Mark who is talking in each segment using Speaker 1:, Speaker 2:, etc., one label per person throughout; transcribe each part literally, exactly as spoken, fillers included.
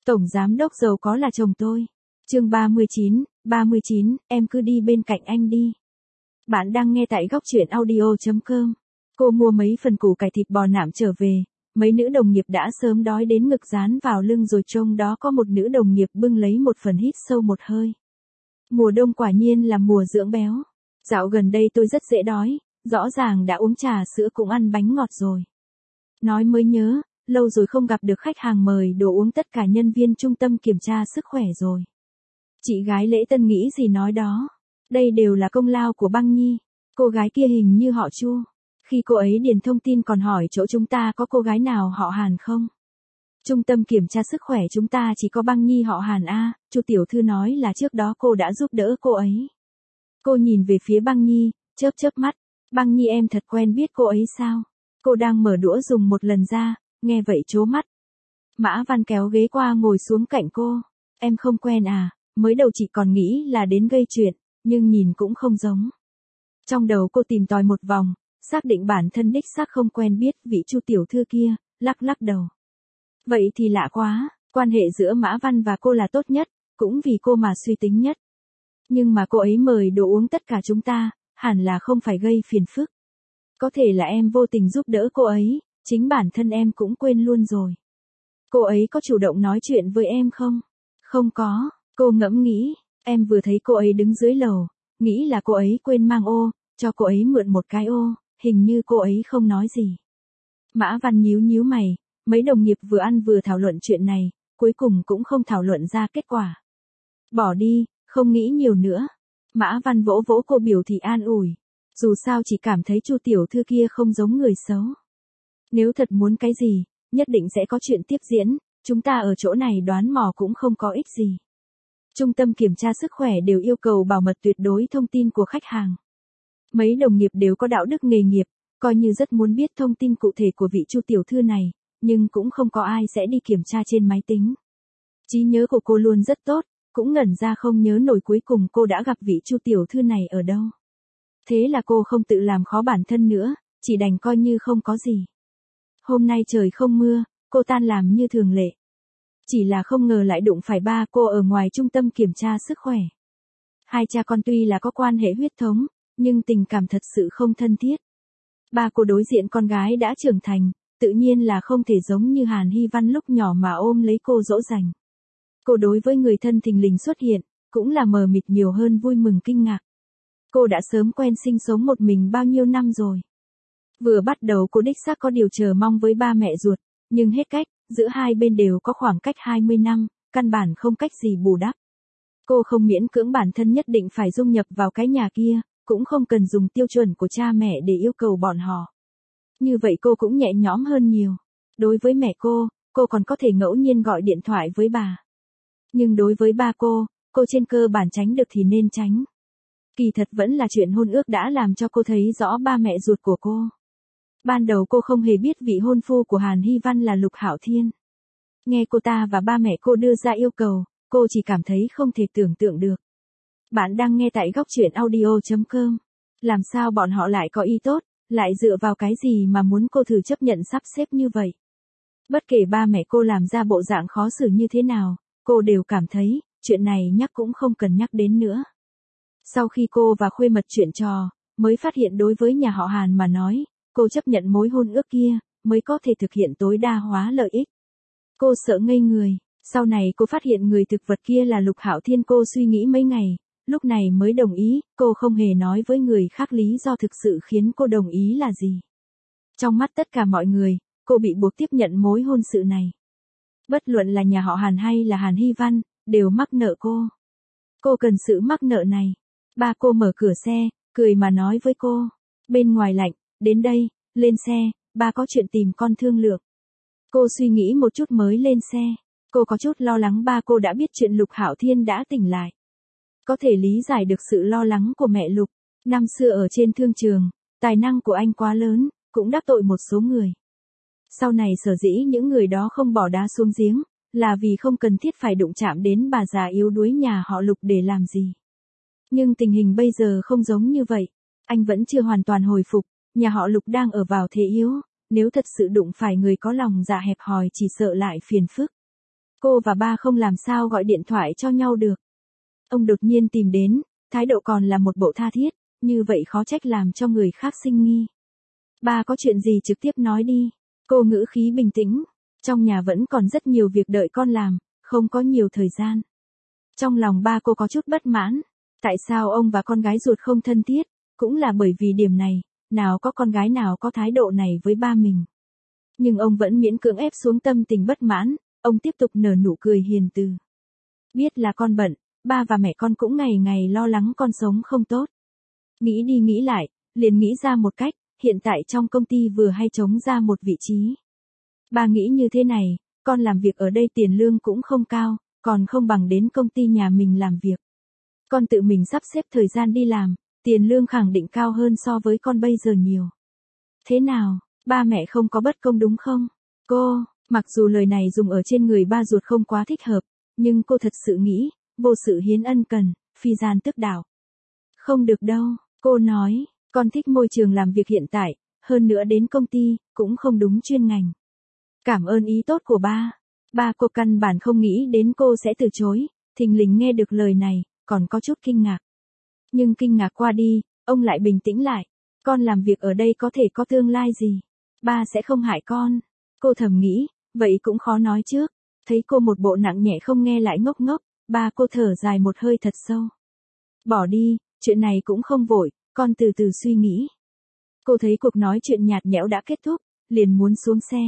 Speaker 1: Tổng giám đốc giàu có là chồng tôi. Chương ba mươi chín, ba mươi chín, em cứ đi bên cạnh anh đi. Bạn đang nghe tại góc truyện audio chấm com. Cô mua mấy phần củ cải thịt bò nạm trở về, mấy nữ đồng nghiệp đã sớm đói đến ngực dán vào lưng rồi, trông đó có một nữ đồng nghiệp bưng lấy một phần hít sâu một hơi. Mùa đông quả nhiên là mùa dưỡng béo. Dạo gần đây tôi rất dễ đói, rõ ràng đã uống trà sữa cũng ăn bánh ngọt rồi. Nói mới nhớ, lâu rồi không gặp được khách hàng mời đồ uống tất cả nhân viên trung tâm kiểm tra sức khỏe rồi. Chị gái Lễ Tân nghĩ gì nói đó. Đây đều là công lao của Băng Nhi. Cô gái kia hình như họ Chu. Khi cô ấy điền thông tin còn hỏi chỗ chúng ta có cô gái nào họ Hàn không. Trung tâm kiểm tra sức khỏe chúng ta chỉ có Băng Nhi họ Hàn a. Chu tiểu thư nói là trước đó cô đã giúp đỡ cô ấy. Cô nhìn về phía Băng Nhi, chớp chớp mắt. Băng Nhi em thật quen biết cô ấy sao? Cô đang mở đũa dùng một lần ra, nghe vậy trố mắt. Mã Văn kéo ghế qua ngồi xuống cạnh cô. Em không quen à? Mới đầu chị còn nghĩ là đến gây chuyện, nhưng nhìn cũng không giống. Trong đầu cô tìm tòi một vòng, xác định bản thân đích xác không quen biết vị Chu tiểu thư kia, lắc lắc đầu. Vậy thì lạ quá, quan hệ giữa Mã Văn và cô là tốt nhất, cũng vì cô mà suy tính nhất. Nhưng mà cô ấy mời đồ uống tất cả chúng ta, hẳn là không phải gây phiền phức. Có thể là em vô tình giúp đỡ cô ấy, chính bản thân em cũng quên luôn rồi. Cô ấy có chủ động nói chuyện với em không? Không có, cô ngẫm nghĩ, em vừa thấy cô ấy đứng dưới lầu, nghĩ là cô ấy quên mang ô, cho cô ấy mượn một cái ô, hình như cô ấy không nói gì. Mã Văn nhíu nhíu mày, mấy đồng nghiệp vừa ăn vừa thảo luận chuyện này, cuối cùng cũng không thảo luận ra kết quả. Bỏ đi, không nghĩ nhiều nữa. Mã Văn vỗ vỗ cô biểu thị an ủi. Dù sao chỉ cảm thấy Chu tiểu thư kia không giống người xấu. Nếu thật muốn cái gì, nhất định sẽ có chuyện tiếp diễn, chúng ta ở chỗ này đoán mò cũng không có ích gì. Trung tâm kiểm tra sức khỏe đều yêu cầu bảo mật tuyệt đối thông tin của khách hàng. Mấy đồng nghiệp đều có đạo đức nghề nghiệp, coi như rất muốn biết thông tin cụ thể của vị Chu tiểu thư này, nhưng cũng không có ai sẽ đi kiểm tra trên máy tính. Trí nhớ của cô luôn rất tốt, cũng ngẩn ra không nhớ nổi cuối cùng cô đã gặp vị Chu tiểu thư này ở đâu. Thế là cô không tự làm khó bản thân nữa, chỉ đành coi như không có gì. Hôm nay trời không mưa, cô tan làm như thường lệ. Chỉ là không ngờ lại đụng phải ba cô ở ngoài trung tâm kiểm tra sức khỏe. Hai cha con tuy là có quan hệ huyết thống, nhưng tình cảm thật sự không thân thiết. Ba cô đối diện con gái đã trưởng thành, tự nhiên là không thể giống như Hàn Hy Văn lúc nhỏ mà ôm lấy cô dỗ dành. Cô đối với người thân thình lình xuất hiện, cũng là mờ mịt nhiều hơn vui mừng kinh ngạc. Cô đã sớm quen sinh sống một mình bao nhiêu năm rồi. Vừa bắt đầu cô đích xác có điều chờ mong với ba mẹ ruột, nhưng hết cách, giữa hai bên đều có khoảng cách hai mươi năm, căn bản không cách gì bù đắp. Cô không miễn cưỡng bản thân nhất định phải dung nhập vào cái nhà kia, cũng không cần dùng tiêu chuẩn của cha mẹ để yêu cầu bọn họ. Như vậy cô cũng nhẹ nhõm hơn nhiều. Đối với mẹ cô, cô còn có thể ngẫu nhiên gọi điện thoại với bà. Nhưng đối với ba cô, cô trên cơ bản tránh được thì nên tránh. Kỳ thật vẫn là chuyện hôn ước đã làm cho cô thấy rõ ba mẹ ruột của cô. Ban đầu cô không hề biết vị hôn phu của Hàn Hy Văn là Lục Hạo Thiên. Nghe cô ta và ba mẹ cô đưa ra yêu cầu, cô chỉ cảm thấy không thể tưởng tượng được. Bạn đang nghe tại góc truyện audio chấm com. Làm sao bọn họ lại có ý tốt, lại dựa vào cái gì mà muốn cô thử chấp nhận sắp xếp như vậy? Bất kể ba mẹ cô làm ra bộ dạng khó xử như thế nào, cô đều cảm thấy, chuyện này nhắc cũng không cần nhắc đến nữa. Sau khi cô và Khuê Mật chuyện trò, mới phát hiện đối với nhà họ Hàn mà nói, cô chấp nhận mối hôn ước kia, mới có thể thực hiện tối đa hóa lợi ích. Cô sợ ngây người, sau này cô phát hiện người thực vật kia là Lục Hạo Thiên. Cô suy nghĩ mấy ngày, lúc này mới đồng ý. Cô không hề nói với người khác lý do thực sự khiến cô đồng ý là gì. Trong mắt tất cả mọi người, cô bị buộc tiếp nhận mối hôn sự này. Bất luận là nhà họ Hàn hay là Hàn Hy Văn, đều mắc nợ cô. Cô cần sự mắc nợ này. Ba cô mở cửa xe, cười mà nói với cô. Bên ngoài lạnh, đến đây, lên xe, ba có chuyện tìm con thương lượng. Cô suy nghĩ một chút mới lên xe. Cô có chút lo lắng ba cô đã biết chuyện Lục Hạo Thiên đã tỉnh lại. Có thể lý giải được sự lo lắng của mẹ Lục. Năm xưa ở trên thương trường, tài năng của anh quá lớn, cũng đắc tội một số người. Sau này sở dĩ những người đó không bỏ đá xuống giếng, là vì không cần thiết phải đụng chạm đến bà già yếu đuối nhà họ Lục để làm gì. Nhưng tình hình bây giờ không giống như vậy. Anh vẫn chưa hoàn toàn hồi phục, nhà họ Lục đang ở vào thế yếu, nếu thật sự đụng phải người có lòng dạ hẹp hòi chỉ sợ lại phiền phức. Cô và ba không làm sao gọi điện thoại cho nhau được. Ông đột nhiên tìm đến, thái độ còn là một bộ tha thiết, như vậy khó trách làm cho người khác sinh nghi. Ba có chuyện gì trực tiếp nói đi. Cô ngữ khí bình tĩnh, trong nhà vẫn còn rất nhiều việc đợi con làm, không có nhiều thời gian. Trong lòng ba cô có chút bất mãn, tại sao ông và con gái ruột không thân thiết, cũng là bởi vì điểm này, nào có con gái nào có thái độ này với ba mình. Nhưng ông vẫn miễn cưỡng ép xuống tâm tình bất mãn, ông tiếp tục nở nụ cười hiền từ. Biết là con bận, ba và mẹ con cũng ngày ngày lo lắng con sống không tốt. Nghĩ đi nghĩ lại, liền nghĩ ra một cách, hiện tại trong công ty vừa hay trống ra một vị trí. Ba nghĩ như thế này, con làm việc ở đây tiền lương cũng không cao, còn không bằng đến công ty nhà mình làm việc. Con tự mình sắp xếp thời gian đi làm, tiền lương khẳng định cao hơn so với con bây giờ nhiều. Thế nào, ba mẹ không có bất công đúng không? Cô, mặc dù lời này dùng ở trên người ba ruột không quá thích hợp, nhưng cô thật sự nghĩ, vô sự hiến ân cần, phi gian tức đạo. Không được đâu, cô nói, con thích môi trường làm việc hiện tại, hơn nữa đến công ty, cũng không đúng chuyên ngành. Cảm ơn ý tốt của ba. Ba cô căn bản không nghĩ đến cô sẽ từ chối, thình lình nghe được lời này, còn có chút kinh ngạc. Nhưng kinh ngạc qua đi, ông lại bình tĩnh lại. Con làm việc ở đây có thể có tương lai gì? Ba sẽ không hại con. Cô thầm nghĩ, vậy cũng khó nói trước. Thấy cô một bộ nặng nhẹ không nghe lại ngốc ngốc, ba cô thở dài một hơi thật sâu. Bỏ đi, chuyện này cũng không vội, con từ từ suy nghĩ. Cô thấy cuộc nói chuyện nhạt nhẽo đã kết thúc, liền muốn xuống xe.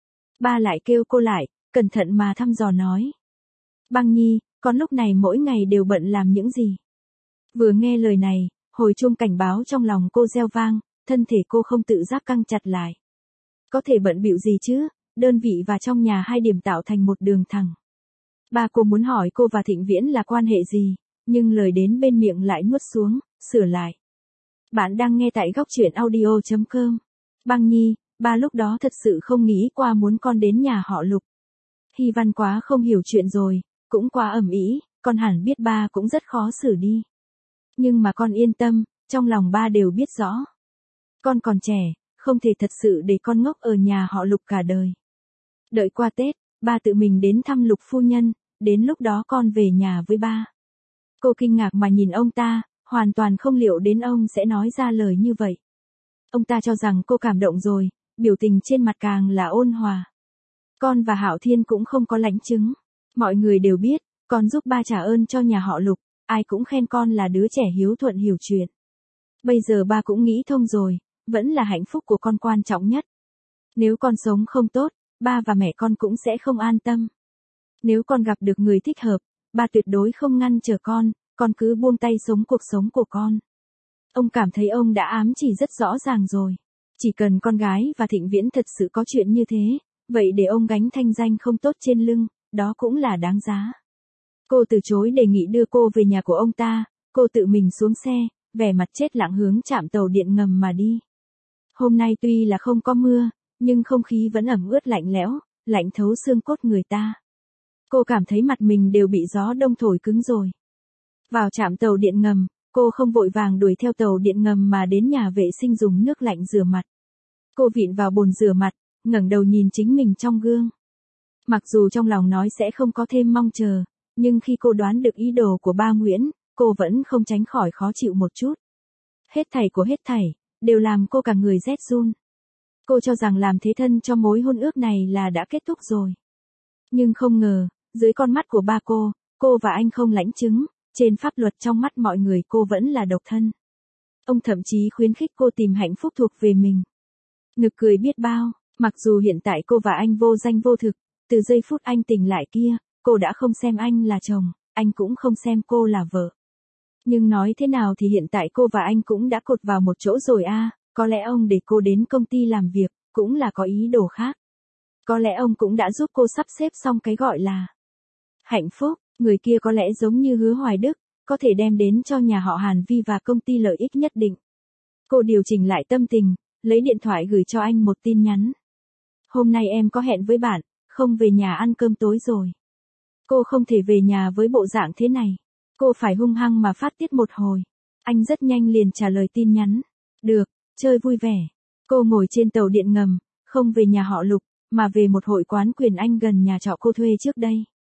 Speaker 1: Ba lại kêu cô lại, cẩn thận mà thăm dò nói. Băng Nhi, con lúc này mỗi ngày đều bận làm những gì? Vừa nghe lời này, hồi chuông cảnh báo trong lòng cô reo vang, thân thể cô không tự giác căng chặt lại. Có thể bận bịu gì chứ, đơn vị và trong nhà hai điểm tạo thành một đường thẳng. Ba cô muốn hỏi cô và Thịnh Viễn là quan hệ gì, nhưng lời đến bên miệng lại nuốt xuống, sửa lại. Bạn đang nghe tại góc truyện audio chấm com. Băng Nhi, ba lúc đó thật sự không nghĩ qua muốn con đến nhà họ Lục. Hy Văn quá không hiểu chuyện rồi, cũng quá ầm ĩ, con hẳn biết ba cũng rất khó xử đi. Nhưng mà con yên tâm, trong lòng ba đều biết rõ. Con còn trẻ, không thể thật sự để con ngốc ở nhà họ Lục cả đời. Đợi qua Tết, ba tự mình đến thăm Lục phu nhân, đến lúc đó con về nhà với ba. Cô kinh ngạc mà nhìn ông ta, hoàn toàn không liệu đến ông sẽ nói ra lời như vậy. Ông ta cho rằng cô cảm động rồi, biểu tình trên mặt càng là ôn hòa. Con và Hạo Thiên cũng không có lãnh chứng. Mọi người đều biết, con giúp ba trả ơn cho nhà họ Lục, ai cũng khen con là đứa trẻ hiếu thuận hiểu chuyện. Bây giờ ba cũng nghĩ thông rồi, vẫn là hạnh phúc của con quan trọng nhất. Nếu con sống không tốt, ba và mẹ con cũng sẽ không an tâm. Nếu con gặp được người thích hợp, ba tuyệt đối không ngăn trở con, con cứ buông tay sống cuộc sống của con. Ông cảm thấy ông đã ám chỉ rất rõ ràng rồi. Chỉ cần con gái và Thịnh Viễn thật sự có chuyện như thế, vậy để ông gánh thanh danh không tốt trên lưng, đó cũng là đáng giá. Cô từ chối đề nghị đưa cô về nhà của ông ta, cô tự mình xuống xe, vẻ mặt chết lặng hướng trạm tàu điện ngầm mà đi. Hôm nay tuy là không có mưa, nhưng không khí vẫn ẩm ướt lạnh lẽo, lạnh thấu xương cốt người ta. Cô cảm thấy mặt mình đều bị gió đông thổi cứng rồi. Vào trạm tàu điện ngầm, cô không vội vàng đuổi theo tàu điện ngầm mà đến nhà vệ sinh dùng nước lạnh rửa mặt. Cô vịn vào bồn rửa mặt, ngẩng đầu nhìn chính mình trong gương. Mặc dù trong lòng nói sẽ không có thêm mong chờ, nhưng khi cô đoán được ý đồ của ba Nguyễn, cô vẫn không tránh khỏi khó chịu một chút. Hết thảy của hết thảy, đều làm cô cả người rét run. Cô cho rằng làm thế thân cho mối hôn ước này là đã kết thúc rồi. Nhưng không ngờ, dưới con mắt của ba cô, cô và anh không lãnh chứng, trên pháp luật trong mắt mọi người cô vẫn là độc thân. Ông thậm chí khuyến khích cô tìm hạnh phúc thuộc về mình. Nực cười biết bao, mặc dù hiện tại cô và anh vô danh vô thực, từ giây phút anh tỉnh lại kia, cô đã không xem anh là chồng, anh cũng không xem cô là vợ. Nhưng nói thế nào thì hiện tại cô và anh cũng đã cột vào một chỗ rồi a, à, có lẽ ông để cô đến công ty làm việc, cũng là có ý đồ khác. Có lẽ ông cũng đã giúp cô sắp xếp xong cái gọi là hạnh phúc, người kia có lẽ giống như Hứa Hoài Đức, có thể đem đến cho nhà họ Hàn Vi và công ty lợi ích nhất định. Cô điều chỉnh lại tâm tình, lấy điện thoại gửi cho anh một tin nhắn. Hôm nay em có hẹn với bạn, không về nhà ăn cơm tối rồi. Cô không thể về nhà với bộ dạng thế này. Cô phải hung hăng mà phát tiết một hồi. Anh rất nhanh liền trả lời tin nhắn. Được, chơi vui vẻ. Cô ngồi trên tàu điện ngầm, không về nhà họ Lục, mà về một hội quán quyền Anh gần nhà trọ cô thuê trước đây.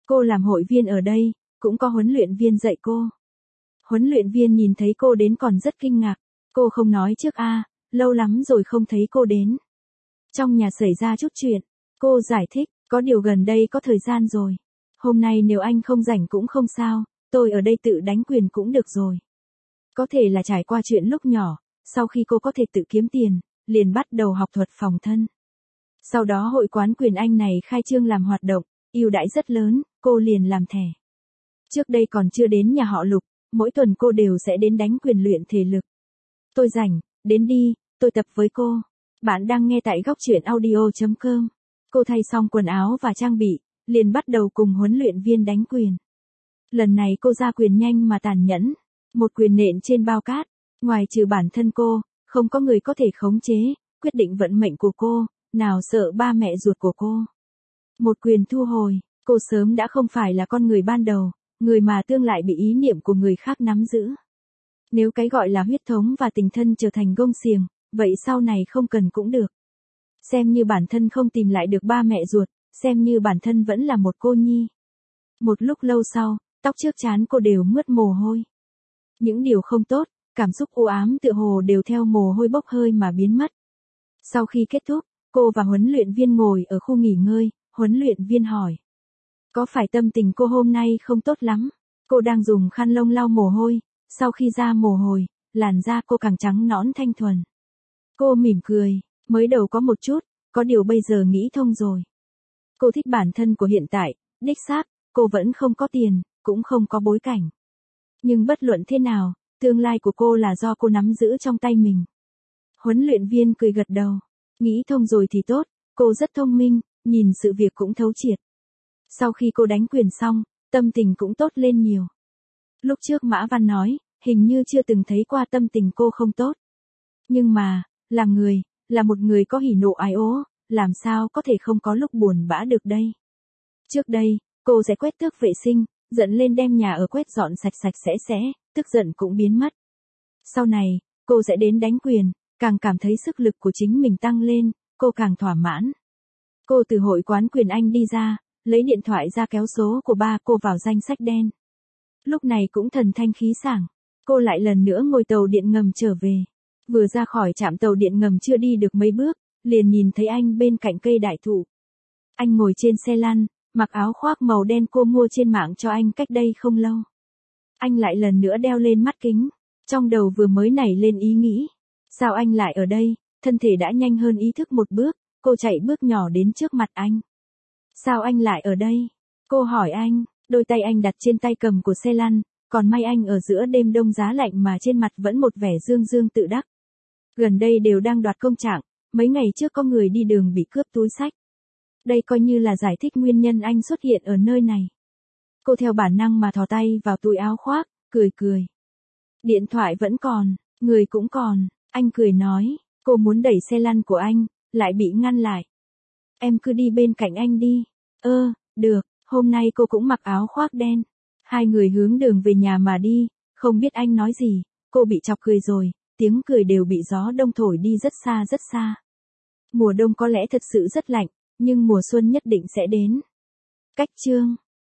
Speaker 1: Cô làm hội viên ở đây, cũng có huấn luyện viên dạy cô. Huấn luyện viên nhìn thấy cô đến còn rất kinh ngạc. Cô không nói trước a, à, lâu lắm rồi không thấy cô đến. Trong nhà xảy ra chút chuyện. Cô giải thích, có điều gần đây có thời gian rồi. Hôm nay nếu anh không rảnh cũng không sao, tôi ở đây tự đánh quyền cũng được rồi. Có thể là trải qua chuyện lúc nhỏ, sau khi cô có thể tự kiếm tiền, liền bắt đầu học thuật phòng thân. Sau đó hội quán quyền Anh này khai trương làm hoạt động, ưu đãi rất lớn, cô liền làm thẻ. Trước đây còn chưa đến nhà họ Lục, mỗi tuần cô đều sẽ đến đánh quyền luyện thể lực. Tôi rảnh, đến đi, tôi tập với cô. Bạn đang nghe tại góc truyện audio chấm com. Cô thay xong quần áo và trang bị, liền bắt đầu cùng huấn luyện viên đánh quyền. Lần này cô ra quyền nhanh mà tàn nhẫn. Một quyền nện trên bao cát, ngoài trừ bản thân cô, không có người có thể khống chế, quyết định vận mệnh của cô, nào sợ ba mẹ ruột của cô. Một quyền thu hồi, cô sớm đã không phải là con người ban đầu, người mà tương lại bị ý niệm của người khác nắm giữ. Nếu cái gọi là huyết thống và tình thân trở thành gông xiềng, vậy sau này không cần cũng được. Xem như bản thân không tìm lại được ba mẹ ruột, xem như bản thân vẫn là một cô nhi. Một lúc lâu sau, tóc trước trán cô đều mướt mồ hôi. Những điều không tốt, cảm xúc u ám tựa hồ đều theo mồ hôi bốc hơi mà biến mất. Sau khi kết thúc, cô và huấn luyện viên ngồi ở khu nghỉ ngơi, huấn luyện viên hỏi. Có phải tâm tình cô hôm nay không tốt lắm? Cô đang dùng khăn lông lau mồ hôi, sau khi ra mồ hôi, làn da cô càng trắng nõn thanh thuần. Cô mỉm cười, mới đầu có một chút, có điều bây giờ nghĩ thông rồi. Cô thích bản thân của hiện tại, đích xác, cô vẫn không có tiền, cũng không có bối cảnh. Nhưng bất luận thế nào, tương lai của cô là do cô nắm giữ trong tay mình. Huấn luyện viên cười gật đầu. Nghĩ thông rồi thì tốt, cô rất thông minh, nhìn sự việc cũng thấu triệt. Sau khi cô đánh quyền xong, tâm tình cũng tốt lên nhiều. Lúc trước Mã Văn nói, hình như chưa từng thấy qua tâm tình cô không tốt. Nhưng mà, làm người, là một người có hỉ nộ ái ố, làm sao có thể không có lúc buồn bã được đây. Trước đây, cô sẽ quét tước vệ sinh, giận lên đem nhà ở quét dọn sạch sạch sẽ sẽ, tức giận cũng biến mất. Sau này, cô sẽ đến đánh quyền, càng cảm thấy sức lực của chính mình tăng lên, cô càng thỏa mãn. Cô từ hội quán quyền Anh đi ra, lấy điện thoại ra kéo số của ba cô vào danh sách đen. Lúc này cũng thần thanh khí sảng, cô lại lần nữa ngồi tàu điện ngầm trở về. Vừa ra khỏi trạm tàu điện ngầm chưa đi được mấy bước, liền nhìn thấy anh bên cạnh cây đại thụ. Anh ngồi trên xe lăn, mặc áo khoác màu đen cô mua trên mạng cho anh cách đây không lâu. Anh lại lần nữa đeo lên mắt kính, trong đầu vừa mới nảy lên ý nghĩ. Sao anh lại ở đây? Thân thể đã nhanh hơn ý thức một bước, cô chạy bước nhỏ đến trước mặt anh. Sao anh lại ở đây? Cô hỏi anh, đôi tay anh đặt trên tay cầm của xe lăn, còn may anh ở giữa đêm đông giá lạnh mà trên mặt vẫn một vẻ dương dương tự đắc. Gần đây đều đang đoạt công trạng, mấy ngày trước có người đi đường bị cướp túi xách. Đây coi như là giải thích nguyên nhân anh xuất hiện ở nơi này. Cô theo bản năng mà thò tay vào túi áo khoác, cười cười. Điện thoại vẫn còn, người cũng còn, anh cười nói, cô muốn đẩy xe lăn của anh, lại bị ngăn lại. Em cứ đi bên cạnh anh đi. Ơ, được, hôm nay cô cũng mặc áo khoác đen. Hai người hướng đường về nhà mà đi, không biết anh nói gì, cô bị chọc cười rồi, tiếng cười đều bị gió đông thổi đi rất xa rất xa. Mùa đông có lẽ thật sự rất lạnh, nhưng mùa xuân nhất định sẽ đến. Cách chương